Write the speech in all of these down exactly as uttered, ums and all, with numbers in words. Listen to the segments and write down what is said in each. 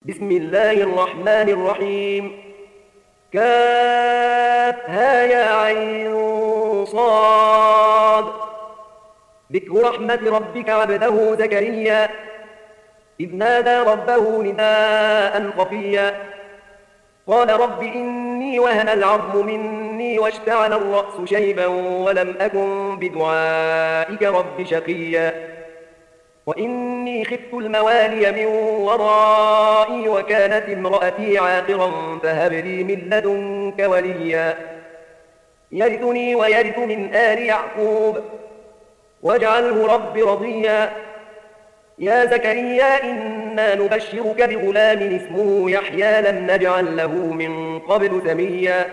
بسم الله الرحمن الرحيم. كافها يا عين صاد. ذكر رحمة ربك عبده زكريا إذ نادى ربه نداء خفيا قال رب إني وهن العظم مني واشتعل الرأس شيبا ولم أكن بدعائك رب شقيا وإني خفت الموالي من ورائي وكانت امرأتي عاقرا فهب لي من لدنك وليا يرثني ويرث من آل يعقوب واجعله رب رضيا. يا زكريا إنا نبشرك بغلام اسمه يحيى لم نجعل له من قبل سميا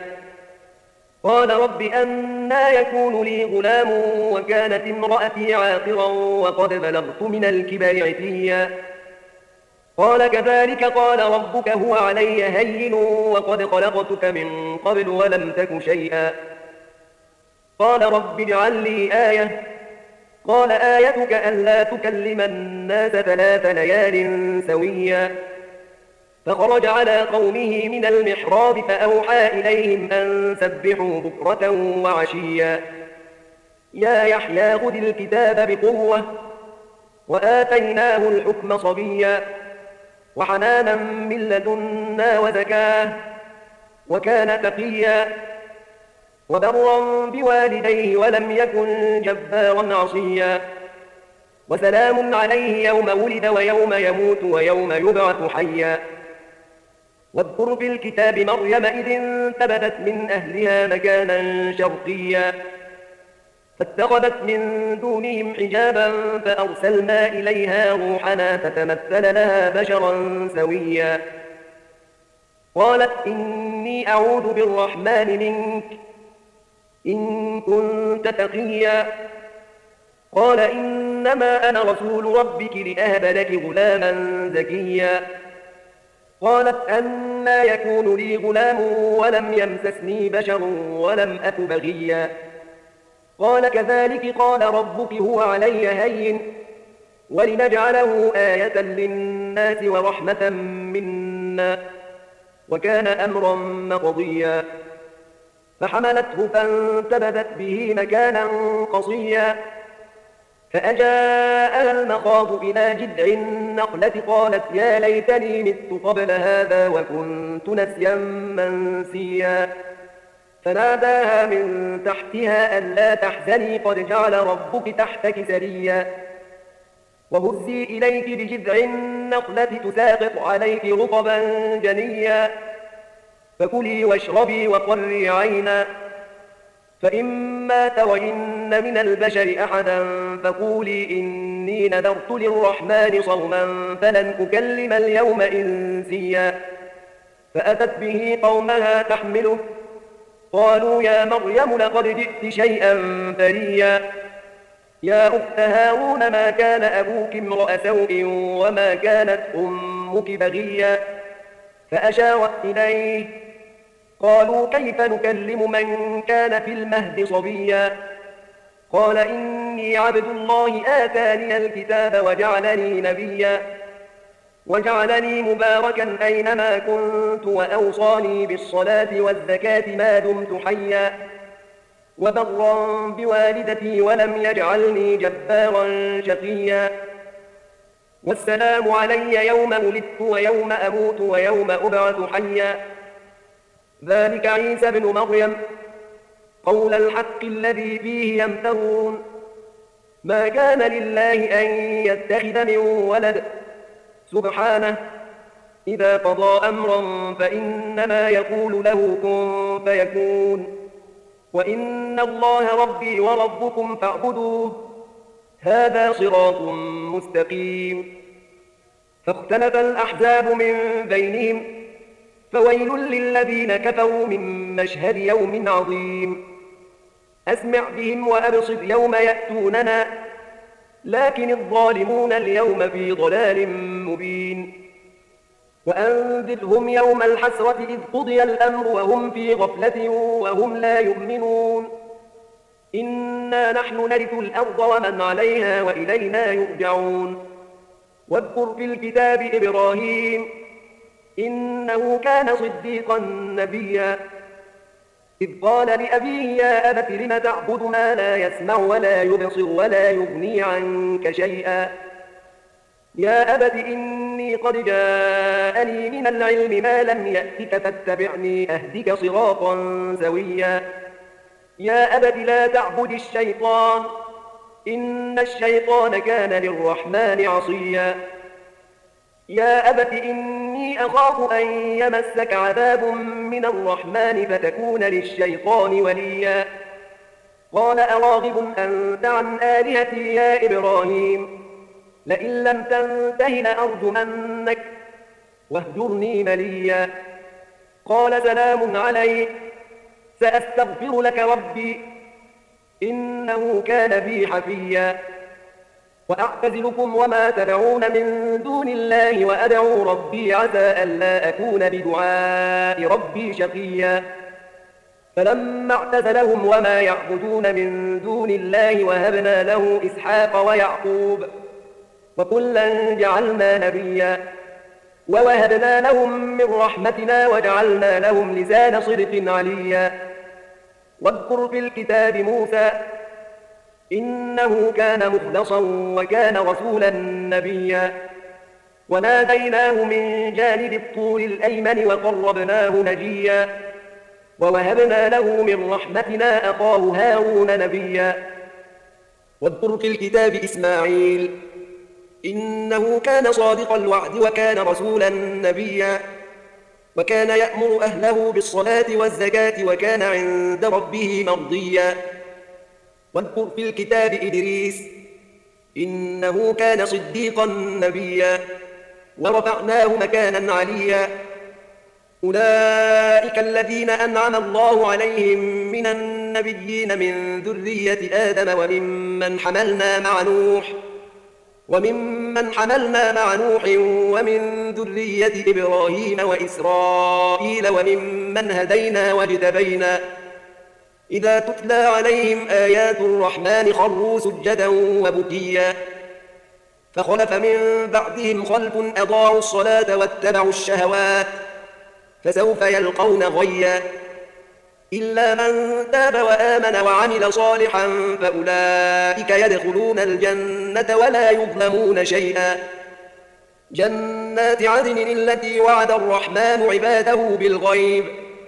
قال رب أنى يكون لي غلام وكانت امرأتي عاقرا وقد بلغت من الكبر عتيا قال كذلك قال ربك هو علي هين وقد خلقتك من قبل ولم تك شيئا قال رب اجعل لي آية قال آيتك ألا تكلم الناس ثلاث ليال سويا فخرج على قومه من المحراب فأوحى إليهم أن سبحوا بكرة وعشيا يا يحيى خذ الكتاب بقوة وآتيناه الحكم صبيا وحنانا من لدنا وزكاه وكان تقيا وبرا بوالديه ولم يكن جبارا عصيا وسلام عليه يوم ولد ويوم يموت ويوم يبعث حيا واذكر في الكتاب مريم إذ انتبذت من أهلها مكانا شرقيا فاتخذت من دونهم حجابا فأرسلنا إليها روحنا فتمثل لها بشرا سويا قالت إني أعوذ بالرحمن منك إن كنت تقيا قال إنما أنا رسول ربك لأهب لك غلاما زكيا قالت أنى يكون لي غلام ولم يمسسني بشر ولم أك بغيا قال كذلك قال ربك هو علي هين ولنجعله آية للناس ورحمة منا وكان أمرا مقضيا فحملته فانتبذت به مكانا قصيا فأجاءها المخاض إلى جذع النخلة قالت يا ليتني مت قبل هذا وكنت نسيا منسيا فناداها من تحتها ألا تحزني قد جعل ربك تحتك سريا وهزي إليك بجذع النخلة تساقط عليك رطبا جنيا فكلي واشربي وقري عينا فإما ترين من البشر أحدا فقولي إني نذرت للرحمن صوما فلن أكلم اليوم إنسيا فأتت به قومها تحمله قالوا يا مريم لقد جئت شيئا فريا يا أخت هارون ما كان أبوك امرأ سوء وما كانت أمك بغيا فأشارت إليه قالوا كيف نكلم من كان في المهد صبيا قال إني عبد الله آتاني الكتاب وجعلني نبيا وجعلني مباركا أينما كنت وأوصاني بالصلاة والزكاة ما دمت حيا وبرا بوالدتي ولم يجعلني جبارا شقيا والسلام علي يوم ولدت ويوم أموت ويوم أبعث حيا ذلك عيسى بن مريم قول الحق الذي فيه يمترون ما كان لله أن يتخذ من ولد سبحانه إذا قضى أمرا فإنما يقول له كن فيكون وإن الله ربي وربكم فاعبدوه هذا صراط مستقيم فاختلف الأحزاب من بينهم فويل للذين كفروا من مشهد يوم عظيم أسمع بهم وأبصر يوم يأتوننا لكن الظالمون اليوم في ضلال مبين وأنذرهم يوم الحسرة إذ قضي الأمر وهم في غفلة وهم لا يؤمنون إنا نحن نرث الأرض ومن عليها وإلينا يرجعون واذكر في الكتاب إبراهيم إنه كان صديقا نبيا إذ قال لأبيه يا أبت لم تعبد ما لا يسمع ولا يبصر ولا يغني عنك شيئا يا أبت إني قد جاءني من العلم ما لم يأتك فاتبعني أهدك صراطا سويا يا أبت لا تعبد الشيطان إن الشيطان كان للرحمن عصيا يا أبت إني أخاف أن يمسك عذاب من الرحمن فتكون للشيطان وليا قال أراغب أنت عن آلهتي يا إبراهيم لئن لم تنته لأرجمنك واهجرني مليا قال سلام عليك سأستغفر لك ربي إنه كان بي حفيا وأعتزلكم وما تدعون من دون الله وأدعو ربي عسى ألا أكون بدعاء ربي شقيا فلما اعتزلهم وما يعبدون من دون الله وهبنا له إسحاق ويعقوب وكلا جعلنا نبيا ووهبنا لهم من رحمتنا وجعلنا لهم لسان صدق عليا واذكر في الكتاب موسى إنه كان مخلصا وكان رسولا نبيا وناديناه من جانب الطور الأيمن وقربناه نجيا ووهبنا له من رحمتنا أخاه هارون نبيا واذكر في الكتاب إسماعيل إنه كان صادق الوعد وكان رسولا نبيا وكان يأمر أهله بالصلاة والزكاة وكان عند ربه مرضيا واذكر في الكتاب إدريس إنه كان صديقا نبيا ورفعناه مكانا عليا أولئك الذين أنعم الله عليهم من النبيين من ذرية آدم وممن حملنا مع نوح وممن حملنا مع نوح ومن ذرية إبراهيم وإسرائيل وممن هدينا واجتبينا إذا تتلى عليهم آيات الرحمن خروا سجدا وبكيا فخلف من بعدهم خلف أضاعوا الصلاة واتبعوا الشهوات فسوف يلقون غيا إلا من تاب وآمن وعمل صالحا فأولئك يدخلون الجنة ولا يظلمون شيئا جنات عدن التي وعد الرحمن عباده بالغيب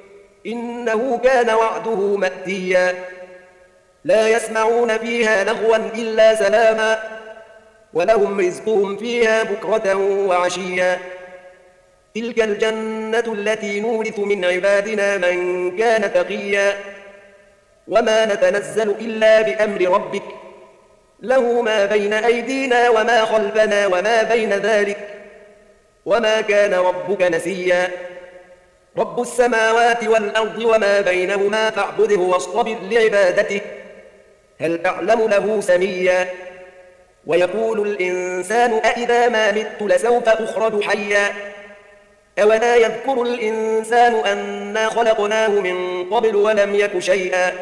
إنه كان وعده مأتيا لا يسمعون فيها لغوا إلا سلاما ولهم رزقهم فيها بكرة وعشيا تلك الجنة التي نورث من عبادنا من كان تقيا وما نتنزل إلا بأمر ربك له ما بين أيدينا وما خلفنا وما بين ذلك وما كان ربك نسيا رب السماوات والأرض وما بينهما فاعبده واصطبر لعبادته هل تعلم له سميا ويقول الإنسان أإذا ما مت لسوف أخرج حيا أولا يذكر الإنسان أنا خلقناه من قبل ولم يك شيئا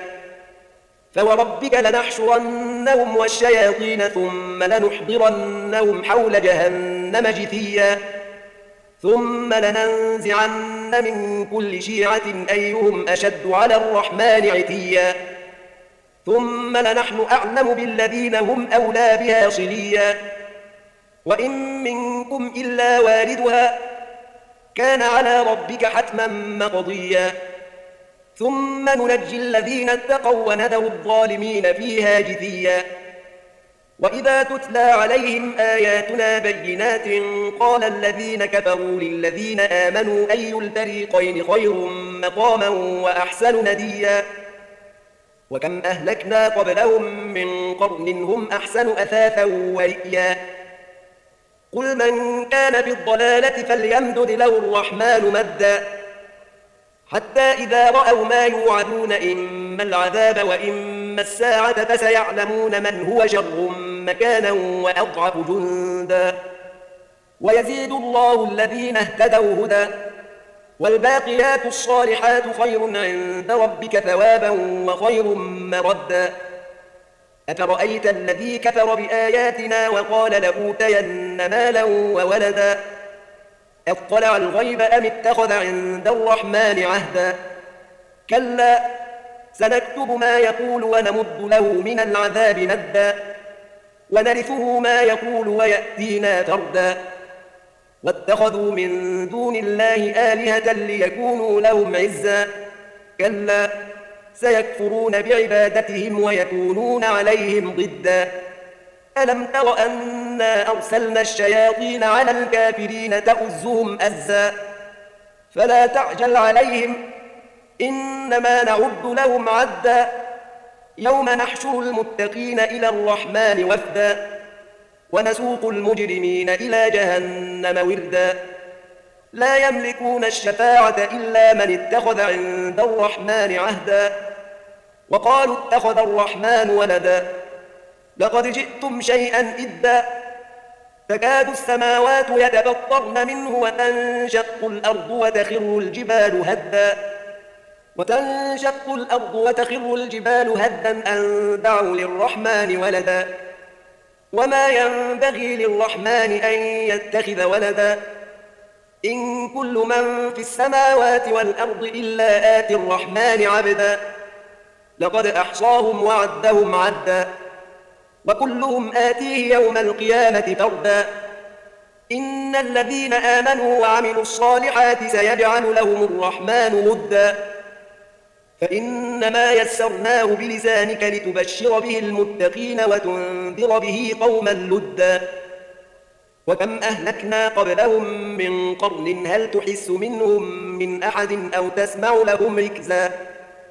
فوربك لنحشرنهم والشياطين ثم لنحضرنهم حول جهنم جثيا ثم لننزعن من كل شيعة أيهم أشد على الرحمن عتيا ثم لنحن أعلم بالذين هم أولى بها صليا وإن منكم إلا واردها كان على ربك حتما مقضيا ثم ننجي الذين اتقوا ونذر الظالمين فيها جثيا وإذا تتلى عليهم آياتنا بينات قال الذين كفروا للذين آمنوا أي الفريقين خير مقاما وأحسن نديا وكم أهلكنا قبلهم من قرن هم أحسن أثاثا ورئيا قل من كان في الضلالة فليمدد له الرحمن مدا حتى إذا رأوا ما يوعدون إما العذاب وإما الساعة فسيعلمون من هو شر مكانا وأضعف جندا ويزيد الله الذين اهتدوا هدى والباقيات الصالحات خير عند ربك ثوابا وخير مردا أفرأيت الذي كفر بآياتنا وقال لأوتين مالا وولدا اطلع الغيب أم اتخذ عند الرحمن عهدا كلا سنكتب ما يقول ونمد له من العذاب مدا ونرثه ما يقول ويأتينا فردا واتخذوا من دون الله آلهة ليكونوا لهم عزا كلا سيكفرون بعبادتهم ويكونون عليهم ضدا ألم تر أنا أرسلنا الشياطين على الكافرين تؤزهم أزا فلا تعجل عليهم إنما نعد لهم عدا يوم نحشر المتقين إلى الرحمن وفدا ونسوق المجرمين إلى جهنم وردا لا يملكون الشفاعة إلا من اتخذ عند الرحمن عهدا وقالوا اتخذ الرحمن ولدا لقد جئتم شيئا إدا تكاد السماوات يتفطرن منه وتنشق الأرض وتخر الجبال هدا وتنشق الأرض وتخر الجبال هدا أن دعوا للرحمن ولدا وما ينبغي للرحمن أن يتخذ ولدا إن كل من في السماوات والأرض إلا آتي الرحمن عبدا لقد أحصاهم وعدهم عدا وكلهم آتيه يوم القيامة فردا إن الذين آمنوا وعملوا الصالحات سيجعل لهم الرحمن مدا فإنما يسرناه بلسانك لتبشر به المتقين وتنذر به قوما لدا وكم أهلكنا قبلهم من قرن هل تحس منهم من أحد أو تسمع لهم ركزا